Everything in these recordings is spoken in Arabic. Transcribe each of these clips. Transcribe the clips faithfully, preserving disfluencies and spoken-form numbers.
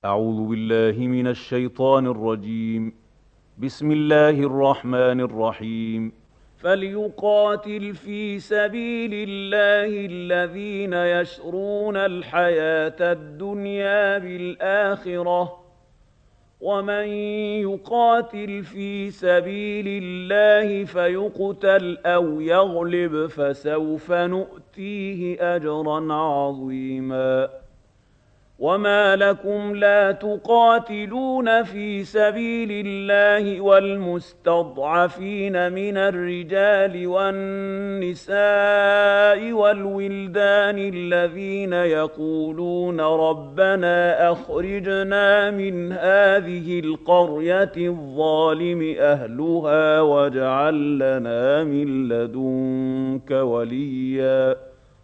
أعوذ بالله من الشيطان الرجيم. بسم الله الرحمن الرحيم. فليقاتل في سبيل الله الذين يشرون الحياة الدنيا بالآخرة، ومن يقاتل في سبيل الله فيقتل أو يغلب فسوف نؤتيه أجرا عظيما. وما لكم لا تقاتلون في سبيل الله والمستضعفين من الرجال والنساء والولدان الذين يقولون ربنا أخرجنا من هذه القرية الظالم أهلها واجعل لنا من لدنك وليا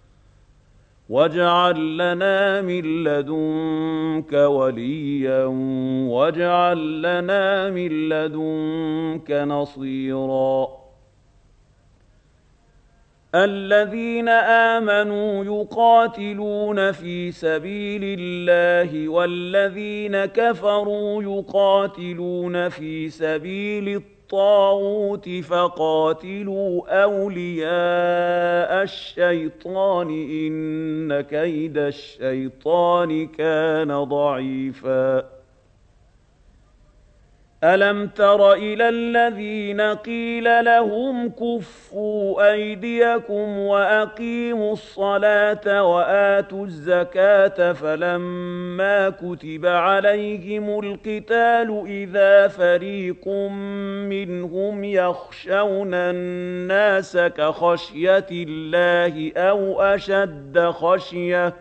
واجعل لنا من لدنك وليا واجعل لنا من لدنك نصيرا. الذين آمنوا يقاتلون في سبيل الله والذين كفروا يقاتلون في سبيل الطاغوت فقاتلوا أولياء الشيطان إن كيد الشيطان كان ضعيفا. ألم تر إلى الذين قيل لهم كفوا أيديكم وأقيموا الصلاة وآتوا الزكاة فلما كتب عليهم القتال إذا فريق منهم يخشون الناس كخشية الله أو أشد خشية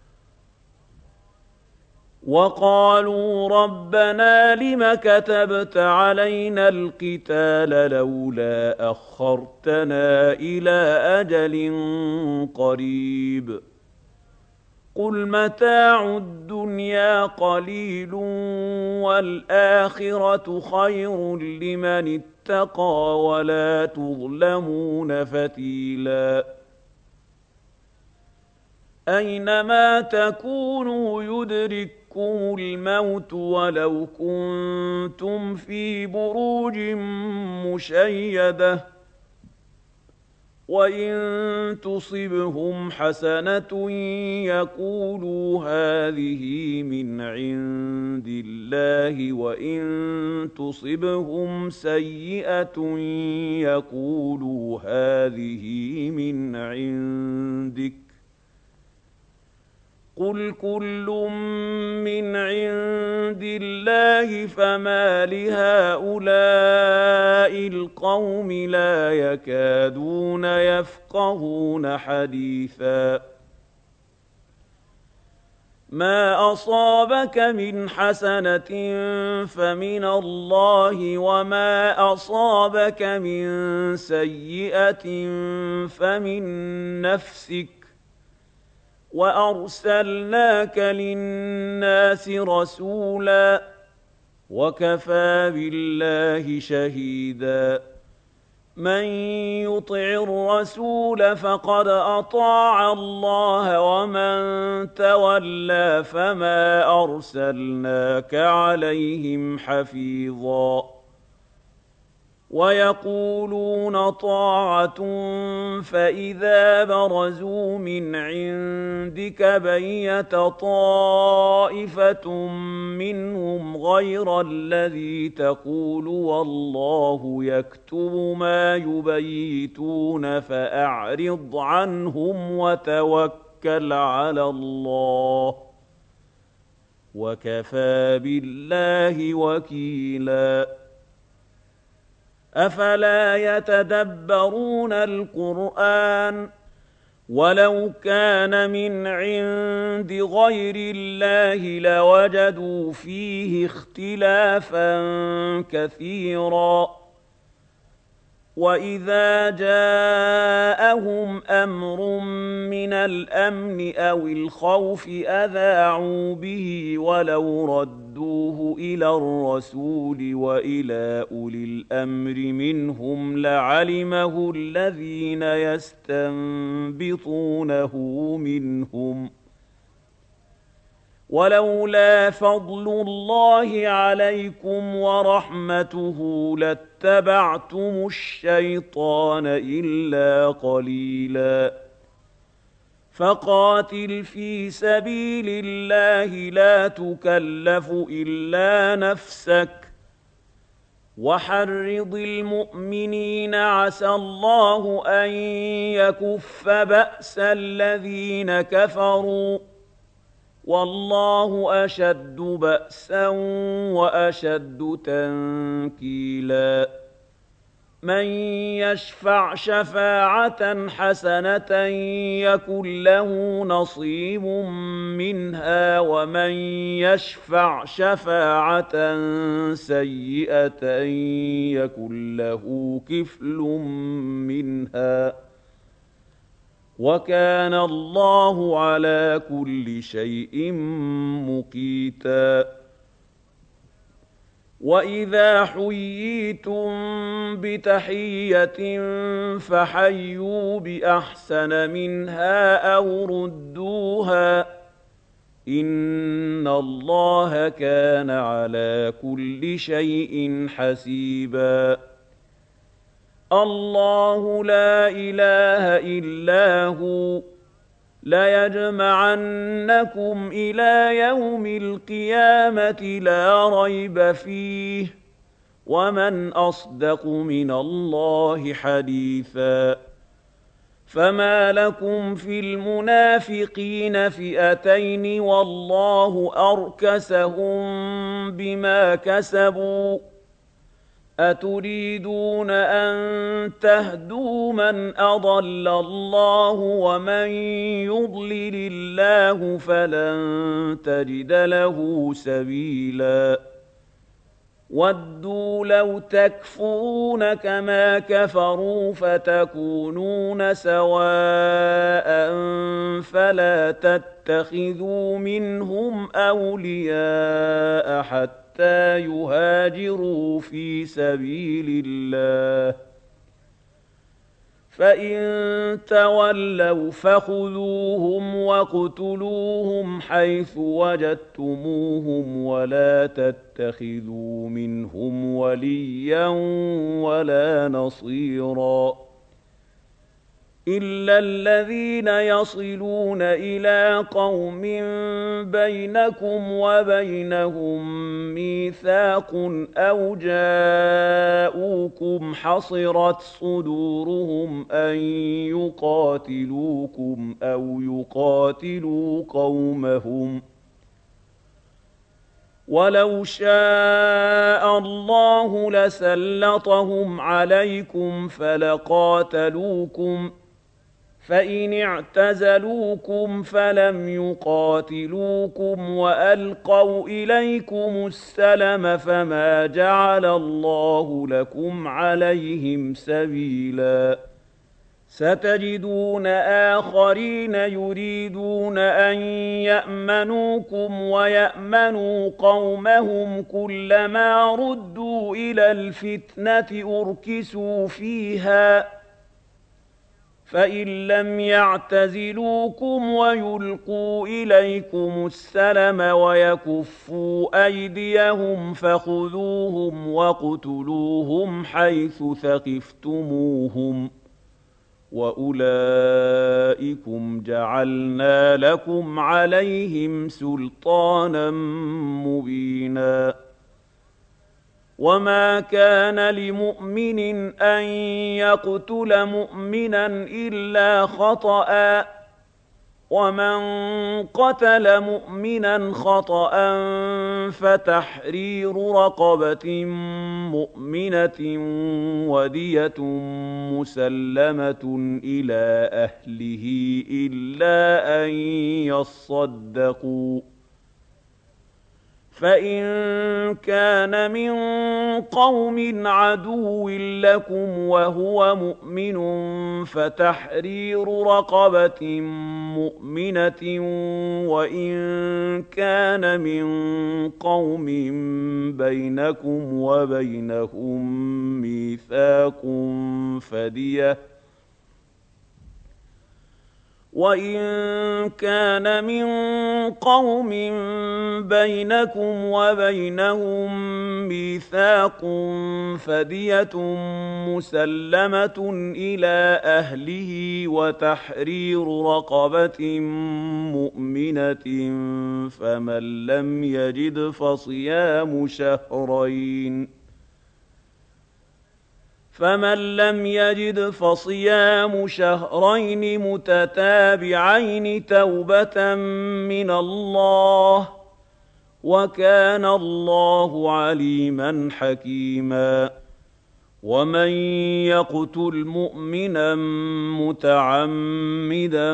وقالوا ربنا لم كتبت علينا القتال لولا أخرتنا إلى أجل قريب قل متاع الدنيا قليل والآخرة خير لمن اتقى ولا تظلمون فتيلا. أينما تكونوا يدرككم الموت ولو كنتم في بروج مشيدة وإن تصبهم حسنة يقولوا هذه من عند الله وإن تصبهم سيئة يقولوا هذه من عندك قل كل من عند الله فما لهؤلاء القوم لا يكادون يفقهون حديثا. ما أصابك من حسنة فمن الله وما أصابك من سيئة فمن نفسك وأرسلناك للناس رسولا وكفى بالله شهيدا. من يطع الرسول فقد أطاع الله ومن تولى فما أرسلناك عليهم حفيظا. ويقولون طاعة فإذا برزوا من عندك بيت طائفة منهم غير الذي تقول والله يكتب ما يبيتون فأعرض عنهم وتوكل على الله وكفى بالله وكيلا. أفلا يتدبرون القرآن ولو كان من عند غير الله لوجدوا فيه اختلافا كثيرا. وإذا جاءهم أمر من الأمن أو الخوف أذاعوا به ولو ردوه إلى الرسول وإلى أولي الأمر منهم لعلمه الذين يستنبطونه منهم ولولا فضل الله عليكم ورحمته لاتبعتم الشيطان إلا قليلا فقاتل في سبيل الله لا تكلف إلا نفسك وحرض المؤمنين عسى الله أن يكف بأس الذين كفروا والله أشد بأسا وأشد تنكيلا من يشفع شفاعة حسنة يكن له نصيب منها ومن يشفع شفاعة سيئة يكن له كفل منها وكان الله على كل شيء مقيتا وإذا حييتم بتحية فحيوا بأحسن منها أو ردوها إن الله كان على كل شيء حسيبا الله لا إله إلا هو ليجمعنكم إلى يوم القيامة لا ريب فيه ومن أصدق من الله حديثا فما لكم في المنافقين فئتين والله أركسهم بما كسبوا أتريدون أن تهدوا من أضل الله ومن يضلل الله فلن تجد له سبيلا ودوا لو تكفرون كما كفروا فتكونون سواء فلا تتخذوا منهم أولياء حتى حتى يهاجروا في سبيل الله فإن تولوا فخذوهم واقتلوهم حيث وجدتموهم ولا تتخذوا منهم وليا ولا نصيرا إلا الذين يصلون إلى قوم بينكم وبينهم ميثاق أو جاءوكم حصرت صدورهم أن يقاتلوكم أو يقاتلوا قومهم ولو شاء الله لسلطهم عليكم فلقاتلوكم فإن اعتزلوكم فلم يقاتلوكم وألقوا إليكم السلم فما جعل الله لكم عليهم سبيلا ستجدون آخرين يريدون أن يأمنوكم ويأمنوا قومهم كلما ردوا إلى الفتنة أركسوا فيها فإن لم يعتزلوكم ويلقوا إليكم السلم ويكفوا أيديهم فخذوهم واقتلوهم حيث ثقفتموهم وأولئكم جعلنا لكم عليهم سلطانا مبينا وما كان لمؤمن أن يقتل مؤمنا إلا خطأ ومن قتل مؤمنا خطأ فتحرير رقبة مؤمنة ودية مسلمة إلى أهله إلا أن يصدقوا فإن كان من قوم عدو لكم وهو مؤمن فتحرير رقبة مؤمنة وإن كان من قوم بينكم وبينهم ميثاق فدية وَإِن كَانَ مِن قَوْمٍ بَيْنَكُمْ وَبَيْنَهُم مِّيثَاقٌ فَدِيَةٌ مُّسَلَّمَةٌ إِلَىٰ أَهْلِهِ وَتَحْرِيرُ رَقَبَةٍ مُّؤْمِنَةٍ فَمَن لَّمْ يَجِدْ فَصِيَامُ شَهْرَيْنِ فمن لم يجد فصيام شهرين متتابعين توبة من الله وكان الله عليما حكيما ومن يقتل مؤمنا متعمدا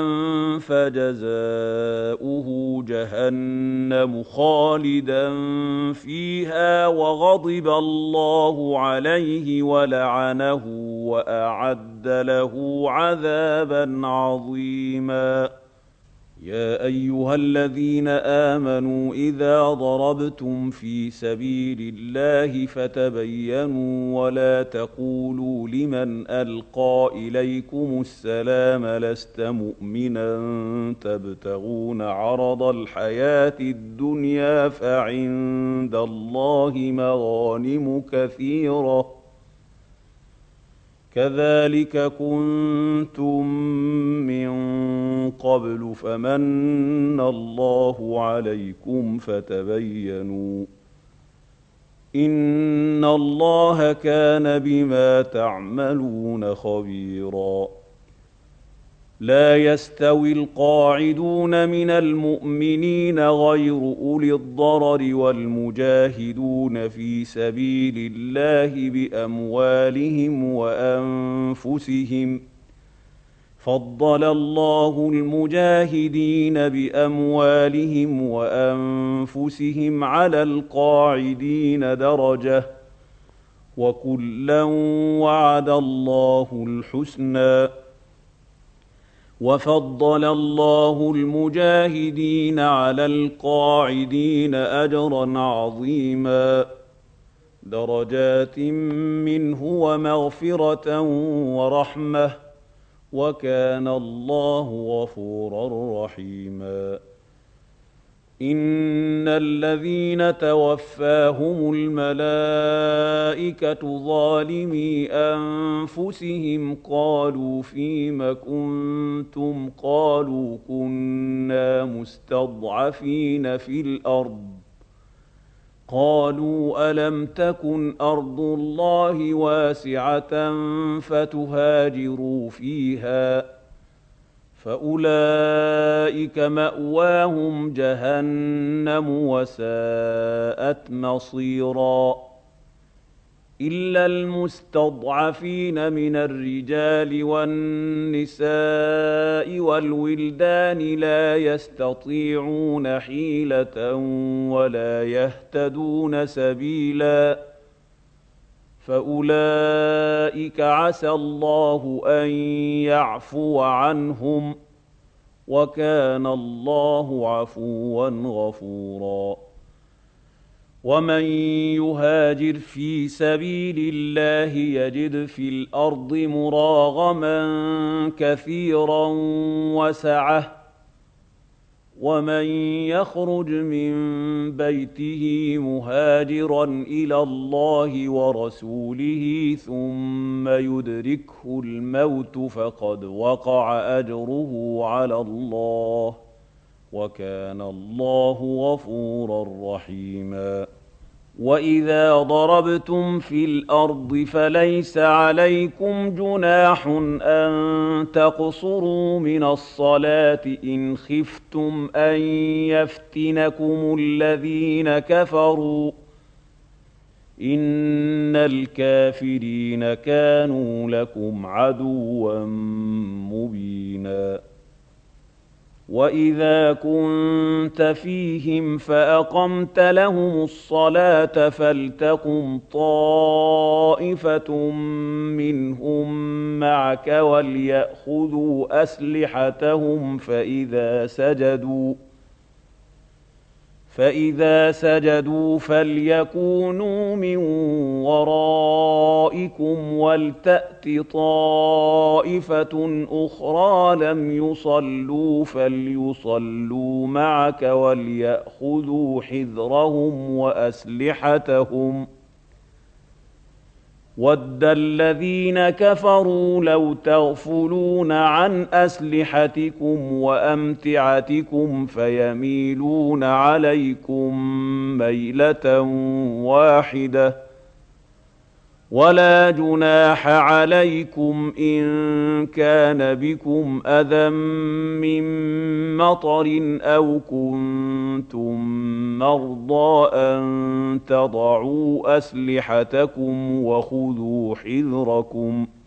فجزاؤه جهنم خالدا فيها وغضب الله عليه ولعنه وأعد له عذابا عظيما يا أيها الذين آمنوا إذا ضربتم في سبيل الله فتبينوا ولا تقولوا لمن ألقى إليكم السلام لست مؤمنا تبتغون عرض الحياة الدنيا فعند الله مغانم كثيرة كذلك كنتم من قبل فمن الله عليكم فتبينوا إن الله كان بما تعملون خبيرا لا يستوي القاعدون من المؤمنين غير أولي الضرر والمجاهدون في سبيل الله بأموالهم وأنفسهم فضل الله المجاهدين بأموالهم وأنفسهم على القاعدين درجة وكلا وعد الله الحسنى وفضل الله المجاهدين على القاعدين أجرا عظيما درجات منه ومغفرة ورحمة وكان الله غفورا رحيما إن الذين توفاهم الملائكة ظالمي أنفسهم قالوا فيم كنتم قالوا كنا مستضعفين في الأرض قالوا ألم تكن أرض الله واسعة فتهاجروا فيها فأولئك مأواهم جهنم وساءت مصيرا إلا المستضعفين من الرجال والنساء والولدان لا يستطيعون حيلة ولا يهتدون سبيلا فأولئك عسى الله أن يعفو عنهم وكان الله عفوا غفورا ومن يهاجر في سبيل الله يجد في الأرض مراغما كثيرا وسعة ومن يخرج من بيته مهاجرا إلى الله ورسوله ثم يدركه الموت فقد وقع أجره على الله وكان الله غفورا رحيما وإذا ضربتم في الأرض فليس عليكم جناح أن تقصروا من الصلاة إن خفتم أن يفتنكم الذين كفروا إن الكافرين كانوا لكم عدوا مبينا وإذا كنت فيهم فأقمت لهم الصلاة فلتقم طائفة منهم معك وليأخذوا أسلحتهم فإذا سجدوا فإذا سجدوا فليكونوا من ورائكم ولتأت طائفة أخرى لم يصلوا فليصلوا معك وليأخذوا حذرهم وأسلحتهم وَدَّ الَّذِينَ كَفَرُوا لَوْ تَغْفُلُونَ عَنْ أَسْلِحَتِكُمْ وَأَمْتِعَتِكُمْ فَيَمِيلُونَ عَلَيْكُمْ مَيْلَةً وَاحِدَةً وَلَا جُنَاحَ عَلَيْكُمْ إِن كَانَ بِكُمْ أَذًى مِّن مَّطَرٍ أَوْ كُنتُم مَّرْضَىٰ أَن تَضَعُوا أَسْلِحَتَكُمْ وَخُذُوا حِذْرَكُمْ ۗ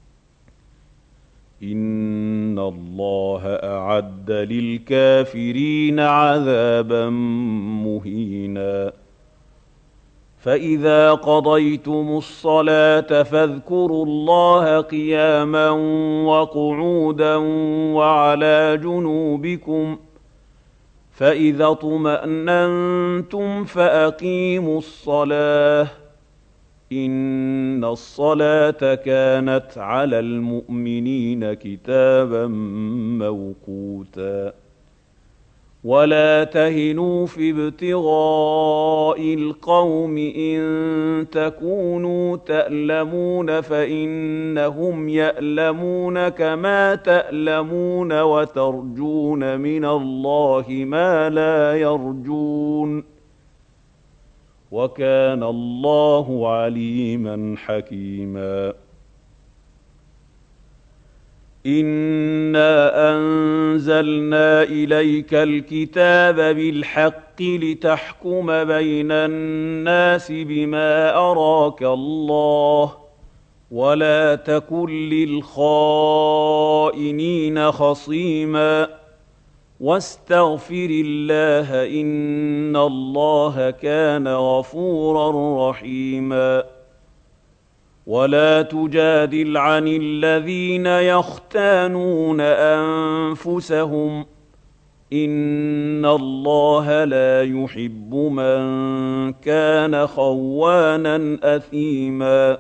إِنَّ اللَّهَ أَعَدَّ لِلْكَافِرِينَ عَذَابًا مُّهِينًا. فَإِذَا قَضَيْتُمُ الصَّلَاةَ فاذْكُرُوا اللَّهَ قِيَامًا وَقُعُودًا وَعَلَىٰ جُنُوبِكُمْ ۚ فَإِذَا اطْمَأْنَنتُمْ فَأَقِيمُوا الصَّلَاةَ ۚ إِنَّ الصَّلَاةَ كَانَتْ عَلَى الْمُؤْمِنِينَ كِتَابًا مَّوْقُوتًا. وَلَا تَهِنُوا فِي ابْتِغَاءِ الْقَوْمِ إِن تَكُونُوا تَأْلَمُونَ فَإِنَّهُمْ يَأْلَمُونَ كَمَا تَأْلَمُونَ وَتَرْجُونَ مِنَ اللَّهِ مَا لَا يَرْجُونَ ۗ وَكَانَ اللَّهُ عَلِيمًا حَكِيمًا. إِنَّا أَنزَلْنَا إِلَيْكَ الْكِتَابَ بِالْحَقِّ لِتَحْكُمَ بَيْنَ النَّاسِ بِمَا أَرَاكَ اللَّهُ ۚ وَلَا تَكُن لِّلْخَائِنِينَ خَصِيمًا، وَاسْتَغْفِرِ اللَّهَ ۖ إِنَّ اللَّهَ كَانَ غَفُورًا رَّحِيمًا. وَلَا تُجَادِلْ عَنِ الَّذِينَ يَخْتَانُونَ أَنفُسَهُمْ ۚ إِنَّ اللَّهَ لَا يُحِبُّ مَن كَانَ خَوَّانًا أَثِيمًا.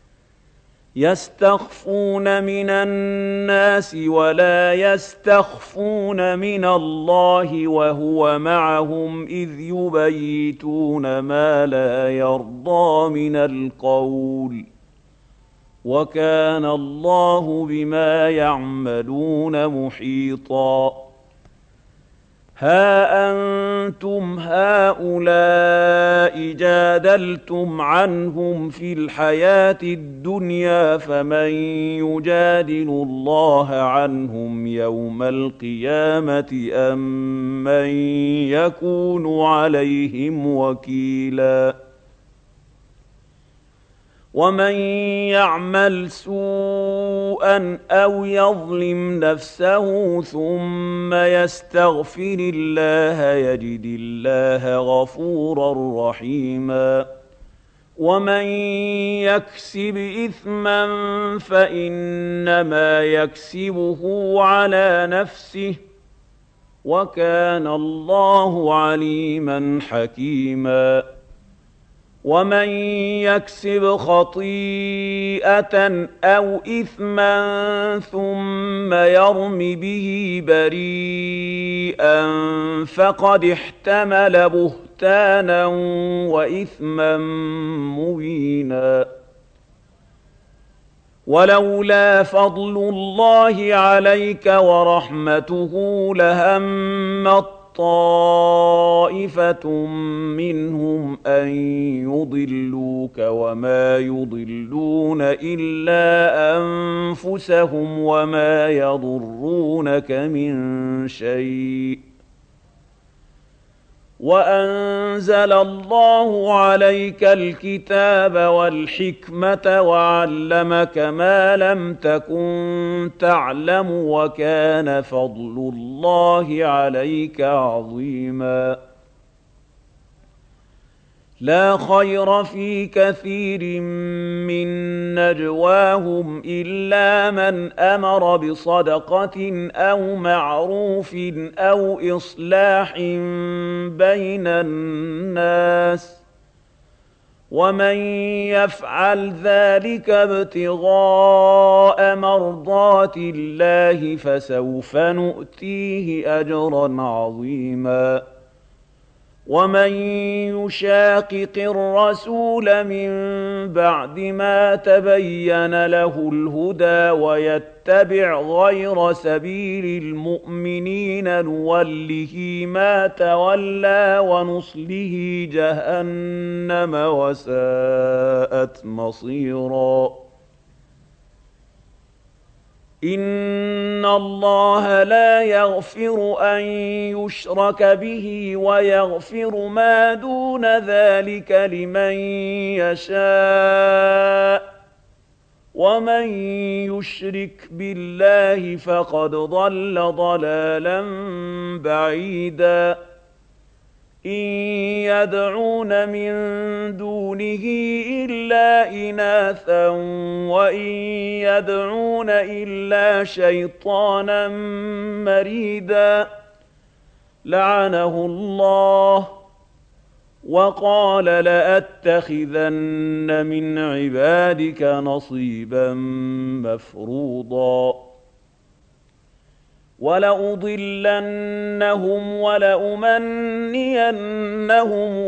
يَسْتَخْفُونَ مِنَ النَّاسِ وَلَا يَسْتَخْفُونَ مِنَ اللَّهِ وَهُوَ مَعَهُمْ إِذْ يُبَيِّتُونَ مَا لَا يَرْضَىٰ مِنَ الْقَوْلِ ۚ وَكَانَ اللَّهُ بِمَا يَعْمَلُونَ مُحِيطًا. هَا أَنتُمْ هَٰؤُلَاءِ جَادَلْتُمْ عَنْهُمْ فِي الْحَيَاةِ الدُّنْيَا فَمَن يُجَادِلُ اللَّهَ عَنْهُمْ يَوْمَ الْقِيَامَةِ أَم مَّن يَكُونُ عَلَيْهِمْ وَكِيلًا. وَمَن يَعْمَلْ سُوءًا أَوْ يَظْلِمْ نَفْسَهُ ثُمَّ يَسْتَغْفِرِ اللَّهَ يَجِدِ اللَّهَ غَفُورًا رَّحِيمًا. وَمَن يَكْسِبْ إِثْمًا فَإِنَّمَا يَكْسِبُهُ عَلَىٰ نَفْسِهِ ۚ وَكَانَ اللَّهُ عَلِيمًا حَكِيمًا. وَمَن يَكْسِبْ خَطِيئَةً أَوْ إِثْمًا ثُمَّ يَرْمِ بِهِ بَرِيئًا فَقَدِ احْتَمَلَ بُهْتَانًا وَإِثْمًا مُّبِينًا. وَلَوْلَا فَضْلُ اللَّهِ عَلَيْكَ وَرَحْمَتُهُ لَهَمَّت طَّائِفَةٌ مِّنْهُمْ أَن يُضِلُّوكَ وَمَا يُضِلُّونَ إِلَّا أَنفُسَهُمْ وَمَا يَضُرُّونَكَ مِن شَيْءٍ ۚ وَأَنزَلَ اللَّهُ عَلَيْكَ الْكِتَابَ وَالْحِكْمَةَ وَعَلَّمَكَ مَا لَمْ تَكُن تَعْلَمُ ۚ وَكَانَ فَضْلُ اللَّهِ عَلَيْكَ عَظِيمًا. لا خير في كثير من نجواهم إلا من أمر بصدقة أو معروف أو إصلاح بين الناس، ومن يفعل ذلك ابتغاء مرضات الله فسوف نؤتيه أجرا عظيما. ومن يشاقق الرسول من بعد ما تبين له الهدى ويتبع غير سبيل المؤمنين نوله ما تولى ونصله جهنم وساءت مصيرا. إن الله لا يغفر أن يشرك به ويغفر ما دون ذلك لمن يشاء، ومن يشرك بالله فقد ضل ضلالا بعيدا. إن يدعون من دونه إلا إناثا وإن يدعون إلا شيطانا مريدا لعنه الله وقال لأتخذن من عبادك نصيبا مفروضا. ولأضلنهم ولأمنينهم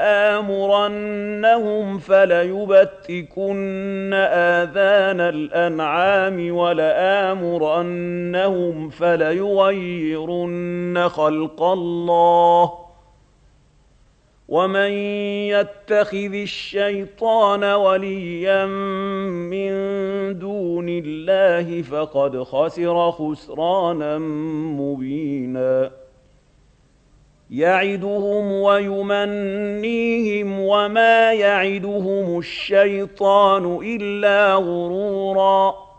ولآمرنهم فليبتكن آذان الأنعام ولآمرنهم فليغيرن خلق الله. ومن يتخذ الشيطان وليا من دون الله فقد خسر خسرانا مبينا. يعدهم ويمنيهم وما يعدهم الشيطان إلا غرورا.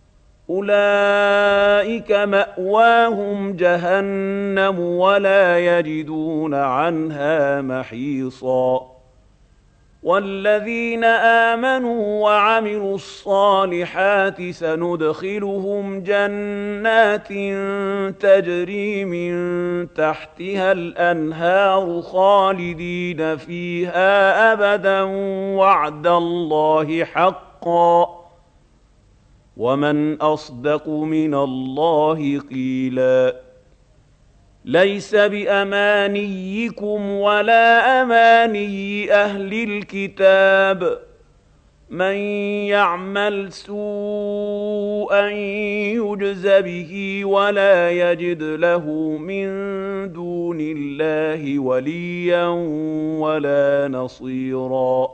أولئك مأواهم جهنم ولا يجدون عنها محيصا. والذين آمنوا وعملوا الصالحات سندخلهم جنات تجري من تحتها الأنهار خالدين فيها أبدا وعد الله حقا ومن أصدق من الله قيلا. ليس بأمانيكم ولا أماني أهل الكتاب. من يعمل سوءا يجز به ولا يجد له من دون الله وليا ولا نصيرا.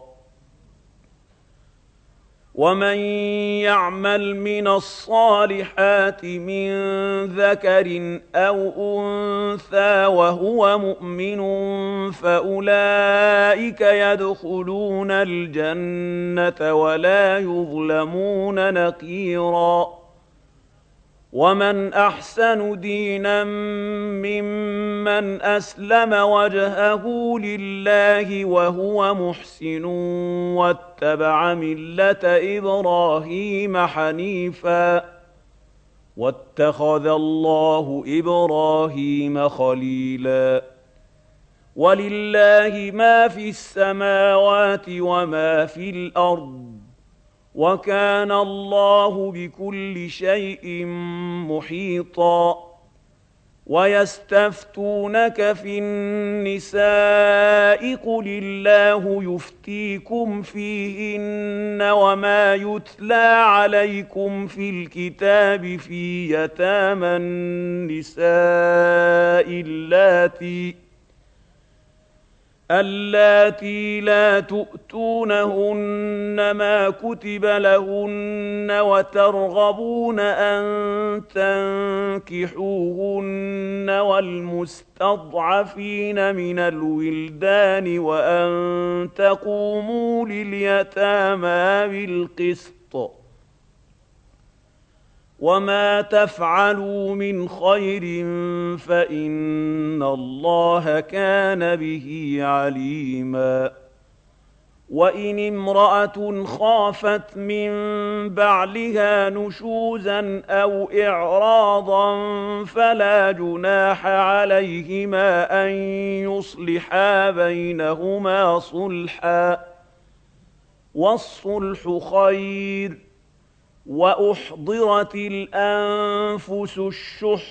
ومن يعمل من الصالحات من ذكر أو أنثى وهو مؤمن فأولئك يدخلون الجنة ولا يظلمون نقيرا. ومن أحسن دينا ممن أسلم وجهه لله وهو محسن واتبع ملة إبراهيم حنيفا واتخذ الله إبراهيم خليلا. ولله ما في السماوات وما في الأرض وكان الله بكل شيء محيطا. ويستفتونك في النساء قل الله يفتيكم فيهن وما يتلى عليكم في الكتاب في يتامى النساء اللاتي اللاتي لا تؤتونهن ما كتب لهن وترغبون أن تنكحوهن والمستضعفين من الولدان وأن تقوموا لليتامى بالقسط. وما تفعلوا من خير فإن الله كان به عليما. وإن امرأة خافت من بعلها نشوزا أو إعراضا فلا جناح عليهما أن يصلحا بينهما صلحا، والصلح خير. وأحضرت الأنفس الشح،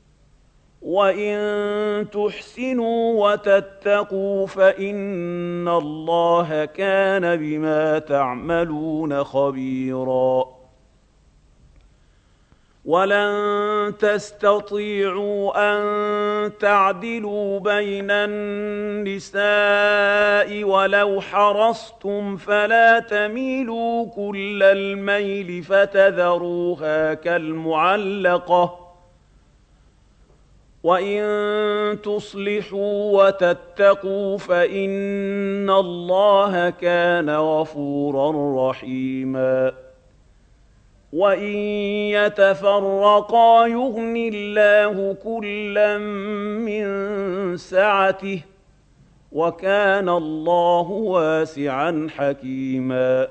وإن تحسنوا وتتقوا فإن الله كان بما تعملون خبيرا. ولن تستطيعوا أن تعدلوا بين النساء ولو حرصتم، فلا تميلوا كل الميل فتذروها كالمعلقة. وإن تصلحوا وتتقوا فإن الله كان غفورا رحيما. وإن يتفرقا يغن الله كلا من سعته، وكان الله واسعا حكيما.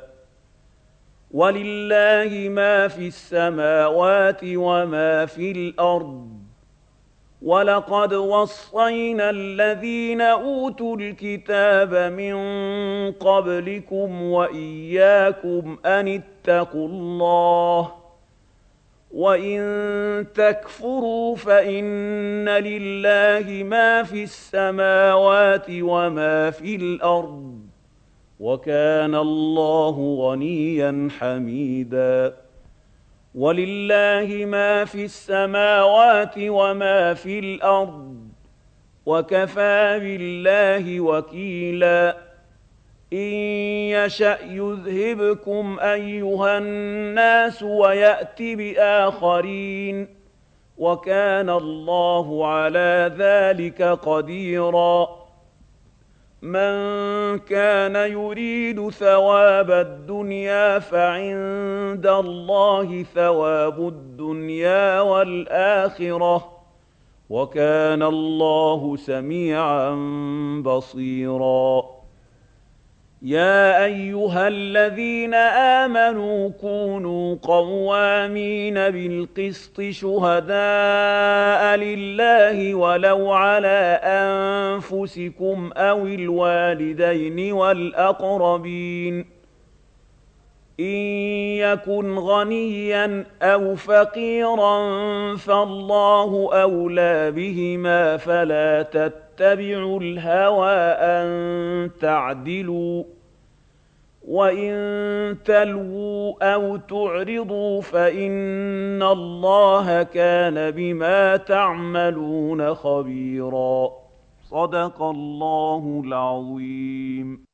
ولله ما في السماوات وما في الأرض، ولقد وصينا الذين أوتوا الكتاب من قبلكم وإياكم أن اتقوا الله، وإن تكفروا فإن لله ما في السماوات وما في الأرض، وكان الله غنيا حميدا. ولله ما في السماوات وما في الأرض، وكفى بالله وكيلا. إن يشأ يذهبكم أيها الناس ويأت بآخرين، وكان الله على ذلك قديرا. من كان يريد ثواب الدنيا فعند الله ثواب الدنيا والآخرة، وكان الله سميعا بصيرا. يا أيها الذين آمنوا كونوا قوامين بالقسط شهداء لله ولو على أنفسكم أو الوالدين والأقربين. إن يكن غنيا أو فقيرا فالله أولى بهما، فلا تتبعوا الهوى أن تعدلوا، وإن تلووا أو تعرضوا فإن الله كان بما تعملون خبيرا. صدق الله العظيم.